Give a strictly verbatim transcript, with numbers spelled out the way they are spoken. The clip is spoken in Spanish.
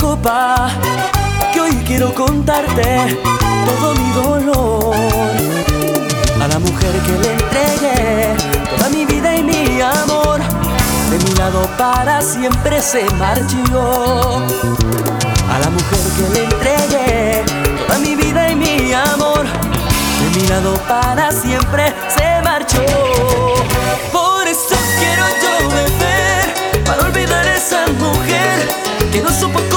copa, que hoy quiero contarte todo mi dolor. A la mujer que le entregué toda mi vida y mi amor, de mi lado para siempre se marchó. A la mujer que le entregué toda mi vida y mi amor, de mi lado para siempre se marchó. Por eso quiero yo beber, para olvidar a esa mujer que no supo